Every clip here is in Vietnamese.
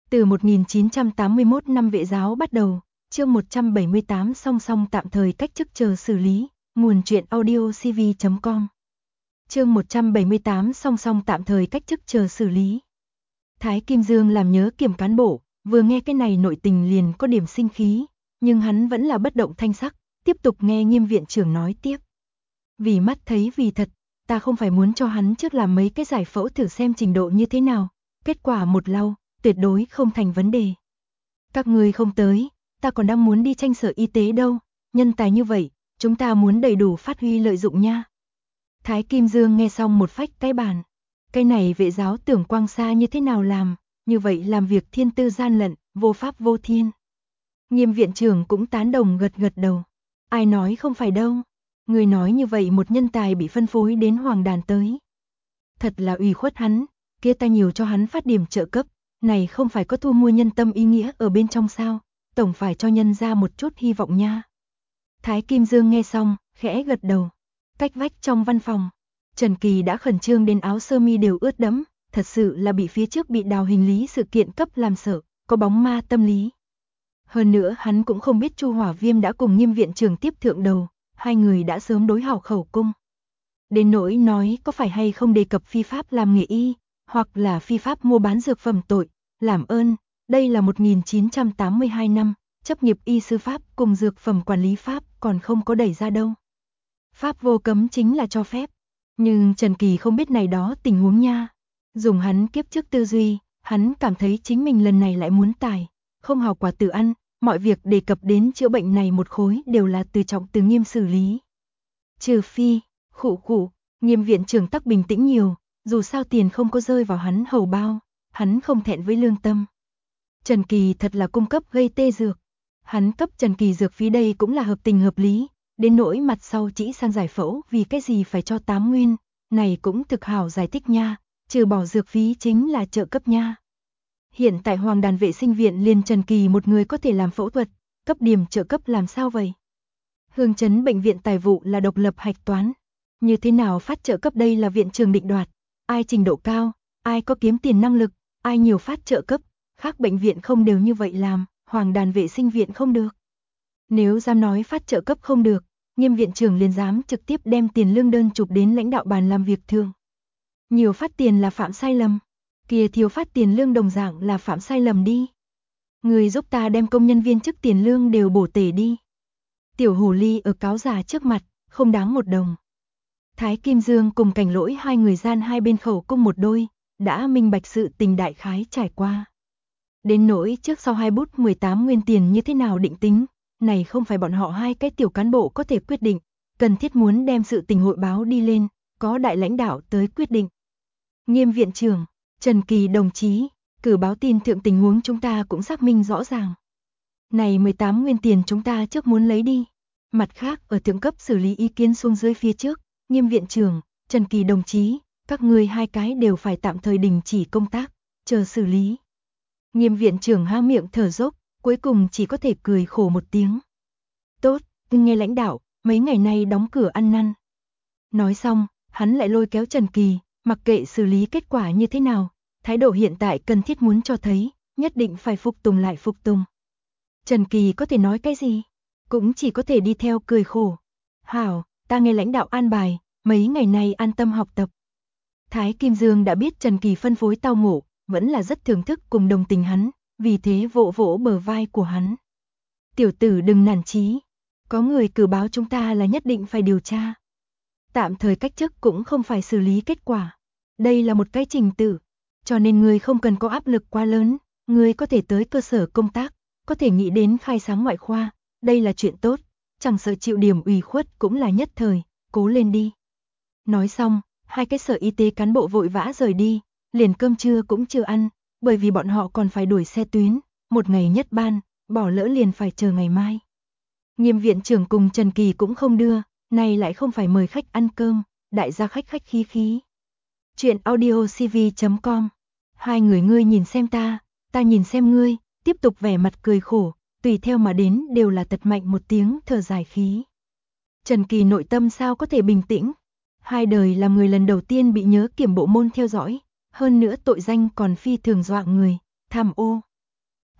Từ 1981 năm vệ giáo bắt đầu, chương 178 song song tạm thời cách chức chờ xử lý, nguồn truyện audio cv.com. Chương 178 song song tạm thời cách chức chờ xử lý. Thái Kim Dương làm nhớ kiểm cán bộ, vừa nghe cái này nội tình liền có điểm sinh khí, nhưng hắn vẫn là bất động thanh sắc, tiếp tục nghe Nghiêm viện trưởng nói tiếp. Vì mắt thấy vì thật, ta không phải muốn cho hắn trước làm mấy cái giải phẫu thử xem trình độ như thế nào, kết quả một lau, tuyệt đối không thành vấn đề. Các người không tới, ta còn đang muốn đi tranh sở y tế đâu, nhân tài như vậy, chúng ta muốn đầy đủ phát huy lợi dụng nha. Thái Kim Dương nghe xong một phách cái bàn. Cái này vệ giáo tưởng quang xa như thế nào làm, như vậy làm việc thiên tư gian lận, vô pháp vô thiên. Nghiêm viện trưởng cũng tán đồng gật gật đầu. Ai nói không phải đâu, người nói như vậy một nhân tài bị phân phối đến hoàng đàn tới. Thật là ủy khuất hắn, kia ta nhiều cho hắn phát điểm trợ cấp, này không phải có thu mua nhân tâm ý nghĩa ở bên trong sao, tổng phải cho nhân ra một chút hy vọng nha. Thái Kim Dương nghe xong, khẽ gật đầu. Cách vách trong văn phòng, Trần Kỳ đã khẩn trương đến áo sơ mi đều ướt đẫm, thật sự là bị phía trước bị đào hình lý sự kiện cấp làm sợ, có bóng ma tâm lý. Hơn nữa hắn cũng không biết Chu Hỏa Viêm đã cùng Nghiêm viện trưởng tiếp thượng đầu, hai người đã sớm đối hảo khẩu cung. Đến nỗi nói có phải hay không đề cập phi pháp làm nghề y, hoặc là phi pháp mua bán dược phẩm tội, làm ơn, đây là 1982 năm, chấp nghiệp y sư pháp cùng dược phẩm quản lý pháp còn không có đẩy ra đâu. Pháp vô cấm chính là cho phép, nhưng Trần Kỳ không biết này đó tình huống nha. Dùng hắn kiếp trước tư duy, hắn cảm thấy chính mình lần này lại muốn tài, không hào quả tự ăn, mọi việc đề cập đến chữa bệnh này một khối đều là từ trọng từ nghiêm xử lý. Trừ phi, khụ, Nghiêm viện trưởng tắc bình tĩnh nhiều, dù sao tiền không có rơi vào hắn hầu bao, hắn không thẹn với lương tâm. Trần Kỳ thật là cung cấp gây tê dược, hắn cấp Trần Kỳ dược phí đây cũng là hợp tình hợp lý. Đến nỗi mặt sau chỉ sang giải phẫu vì cái gì phải cho 8 nguyên, này cũng thực hảo giải thích nha, trừ bỏ dược phí chính là trợ cấp nha. Hiện tại Hoàng Đàn Vệ Sinh Viện liền Trần Kỳ một người có thể làm phẫu thuật, cấp điểm trợ cấp làm sao vậy? Hương Trấn bệnh viện tài vụ là độc lập hạch toán, như thế nào phát trợ cấp đây là viện trường định đoạt, ai trình độ cao, ai có kiếm tiền năng lực, ai nhiều phát trợ cấp, khác bệnh viện không đều như vậy làm, Hoàng Đàn Vệ Sinh Viện không được. Nếu dám nói phát trợ cấp không được, Nghiêm viện trưởng liền dám trực tiếp đem tiền lương đơn chụp đến lãnh đạo bàn làm việc thường. Nhiều phát tiền là phạm sai lầm, kia thiếu phát tiền lương đồng dạng là phạm sai lầm đi. Người giúp ta đem công nhân viên chức tiền lương đều bổ tể đi. Tiểu hồ ly ở cáo già trước mặt, không đáng một đồng. Thái Kim Dương cùng Cảnh Lỗi hai người gian hai bên khẩu cung một đôi, đã minh bạch sự tình đại khái trải qua. Đến nỗi trước sau hai bút 18 nguyên tiền như thế nào định tính, này không phải bọn họ hai cái tiểu cán bộ có thể quyết định, cần thiết muốn đem sự tình hội báo đi lên, có đại lãnh đạo tới quyết định. Nghiêm viện trưởng, Trần Kỳ đồng chí, cử báo tin thượng tình huống chúng ta cũng xác minh rõ ràng. Này 18 nguyên tiền chúng ta trước muốn lấy đi. Mặt khác ở thượng cấp xử lý ý kiến xuống dưới phía trước, Nghiêm viện trưởng, Trần Kỳ đồng chí, các người hai cái đều phải tạm thời đình chỉ công tác, chờ xử lý. Nghiêm viện trưởng há miệng thở dốc, cuối cùng chỉ có thể cười khổ một tiếng. Tốt, nghe lãnh đạo, mấy ngày nay đóng cửa ăn năn. Nói xong, hắn lại lôi kéo Trần Kỳ, mặc kệ xử lý kết quả như thế nào, thái độ hiện tại cần thiết muốn cho thấy, nhất định phải phục tùng lại phục tùng. Trần Kỳ có thể nói cái gì? Cũng chỉ có thể đi theo cười khổ. Hảo, ta nghe lãnh đạo an bài, mấy ngày nay an tâm học tập. Thái Kim Dương đã biết Trần Kỳ phân phối tao ngộ, vẫn là rất thưởng thức cùng đồng tình hắn, vì thế vỗ vỗ bờ vai của hắn. Tiểu tử đừng nản chí, có người cử báo chúng ta là nhất định phải điều tra. Tạm thời cách chức cũng không phải xử lý kết quả. Đây là một cái trình tự, cho nên người không cần có áp lực quá lớn, người có thể tới cơ sở công tác, có thể nghĩ đến khai sáng ngoại khoa, đây là chuyện tốt, chẳng sợ chịu điểm ủy khuất cũng là nhất thời, cố lên đi. Nói xong, hai cái sở y tế cán bộ vội vã rời đi, liền cơm trưa cũng chưa ăn, bởi vì bọn họ còn phải đuổi xe tuyến, một ngày nhất ban, bỏ lỡ liền phải chờ ngày mai. Nghiêm viện trưởng cùng Trần Kỳ cũng không đưa, này lại không phải mời khách ăn cơm, đại gia khách khách khí khí. Chuyện audio cv.com. Hai người ngươi nhìn xem ta nhìn xem ngươi, tiếp tục vẻ mặt cười khổ, tùy theo mà đến đều là tật mạnh một tiếng thở dài khí. Trần Kỳ nội tâm sao có thể bình tĩnh? Hai đời là người lần đầu tiên bị nhớ kiểm bộ môn theo dõi, hơn nữa tội danh còn phi thường dọa người, tham ô,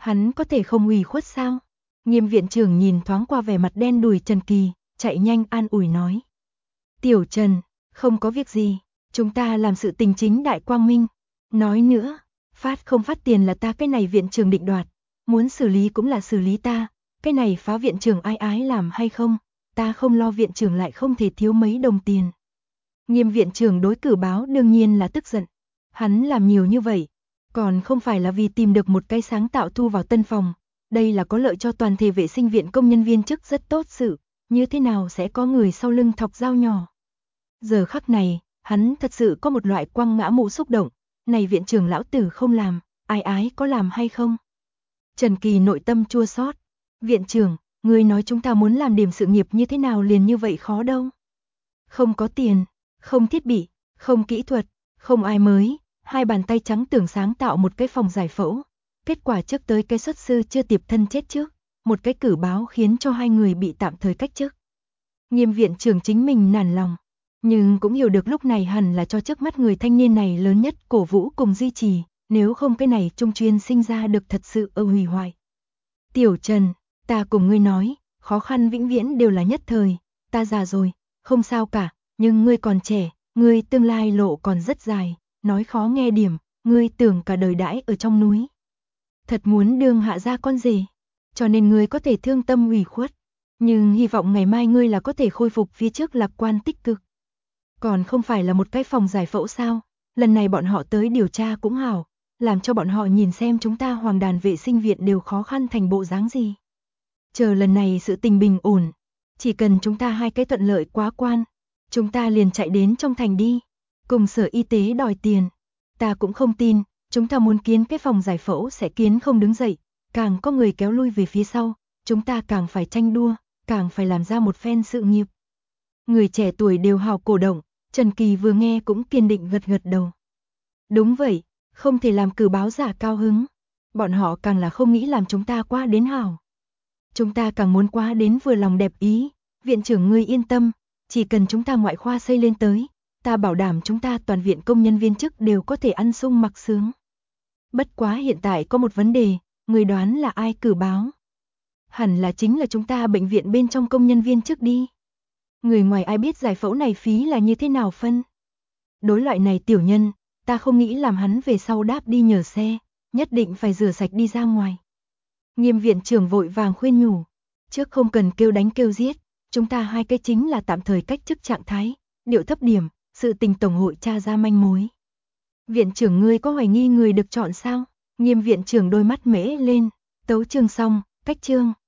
Hắn có thể không ủy khuất sao? Nghiêm viện trưởng nhìn thoáng qua vẻ mặt đen đủi Trần Kỳ, chạy nhanh an ủi nói. Tiểu Trần, không có việc gì, chúng ta làm sự tình chính đại quang minh. Nói nữa, phát không phát tiền là ta, cái này viện trưởng định đoạt, muốn xử lý cũng là xử lý ta, cái này phá viện trưởng ai ái làm hay không, ta không lo, viện trưởng lại không thể thiếu mấy đồng tiền. Nghiêm viện trưởng đối Cử Báo đương nhiên là tức giận, hắn làm nhiều như vậy, còn không phải là vì tìm được một cái sáng tạo thu vào tân phòng, đây là có lợi cho toàn thể vệ sinh viện công nhân viên chức rất tốt sự, như thế nào sẽ có người sau lưng thọc dao nhỏ. Giờ khắc này, hắn thật sự có một loại quăng ngã mũ xúc động, này viện trưởng lão tử không làm, ai ái có làm hay không? Trần Kỳ nội tâm chua xót, viện trưởng, người nói chúng ta muốn làm điểm sự nghiệp như thế nào liền như vậy khó đâu. Không có tiền, không thiết bị, không kỹ thuật, không ai mới, hai bàn tay trắng tưởng sáng tạo một cái phòng giải phẫu. Kết quả trước tới cái xuất sư chưa tiệp thân chết trước, một cái Cử Báo khiến cho hai người bị tạm thời cách chức. Nghiêm viện trưởng chính mình nản lòng, nhưng cũng hiểu được lúc này hẳn là cho trước mắt người thanh niên này lớn nhất cổ vũ cùng duy trì, nếu không cái này trung chuyên sinh ra được thật sự hủy hoại. Tiểu Trần, ta cùng ngươi nói, khó khăn vĩnh viễn đều là nhất thời, ta già rồi, không sao cả, nhưng ngươi còn trẻ, ngươi tương lai lộ còn rất dài, nói khó nghe điểm, ngươi tưởng cả đời đãi ở trong núi. Thật muốn đương hạ ra con rể, cho nên ngươi có thể thương tâm ủy khuất, nhưng hy vọng ngày mai ngươi là có thể khôi phục phía trước lạc quan tích cực. Còn không phải là một cái phòng giải phẫu sao, lần này bọn họ tới điều tra cũng hảo, làm cho bọn họ nhìn xem chúng ta Hoàng Đàn vệ sinh viện đều khó khăn thành bộ dáng gì. Chờ lần này sự tình bình ổn, chỉ cần chúng ta hai cái thuận lợi quá quan, chúng ta liền chạy đến trong thành đi, cùng sở y tế đòi tiền. Ta cũng không tin, chúng ta muốn kiến cái phòng giải phẫu sẽ kiến không đứng dậy, càng có người kéo lui về phía sau, chúng ta càng phải tranh đua, càng phải làm ra một phen sự nghiệp. Người trẻ tuổi đều hào cổ động, Trần Kỳ vừa nghe cũng kiên định gật gật đầu. Đúng vậy, không thể làm Cử Báo giả cao hứng, bọn họ càng là không nghĩ làm chúng ta qua đến hảo. Chúng ta càng muốn qua đến vừa lòng đẹp ý, viện trưởng ngươi yên tâm, chỉ cần chúng ta ngoại khoa xây lên tới, ta bảo đảm chúng ta toàn viện công nhân viên chức đều có thể ăn sung mặc sướng. Bất quá hiện tại có một vấn đề, người đoán là ai Cử Báo? Hẳn là chính là chúng ta bệnh viện bên trong công nhân viên chức đi. Người ngoài ai biết giải phẫu này phí là như thế nào phân? Đối loại này tiểu nhân, ta không nghĩ làm hắn về sau đáp đi nhờ xe, nhất định phải rửa sạch đi ra ngoài. Nghiêm viện trưởng vội vàng khuyên nhủ, trước không cần kêu đánh kêu giết, chúng ta hai cái chính là tạm thời cách chức trạng thái, điệu thấp điểm, sự tình tổng hội tra ra manh mối. Viện trưởng ngươi có hoài nghi người được chọn sao? Nghiêm viện trưởng đôi mắt mễ lên, tấu chương xong, cách chương.